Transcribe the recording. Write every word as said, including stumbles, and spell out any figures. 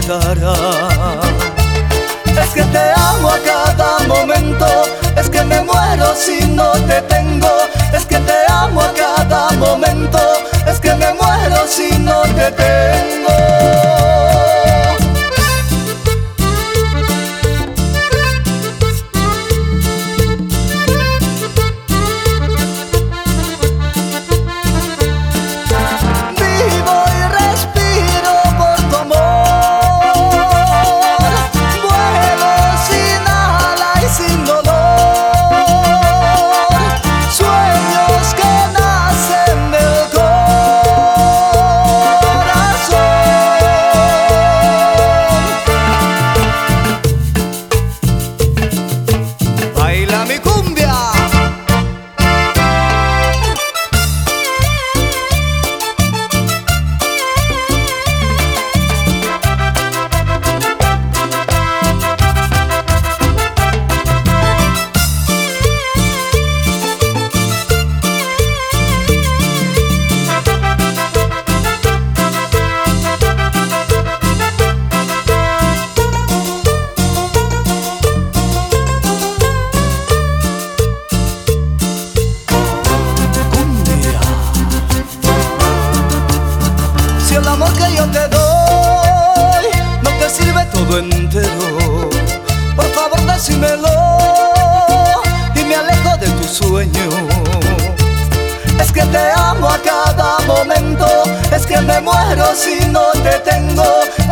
quedará. Es que te amo a cada momento, es que me muero si no te tengo. Es que te amo a cada momento, es que me muero si no te tengo. El amor que yo te doy no te sirve todo entero, por favor decímelo y me alejo de tu sueño. Es que te amo a cada momento, es que me muero si no te tengo.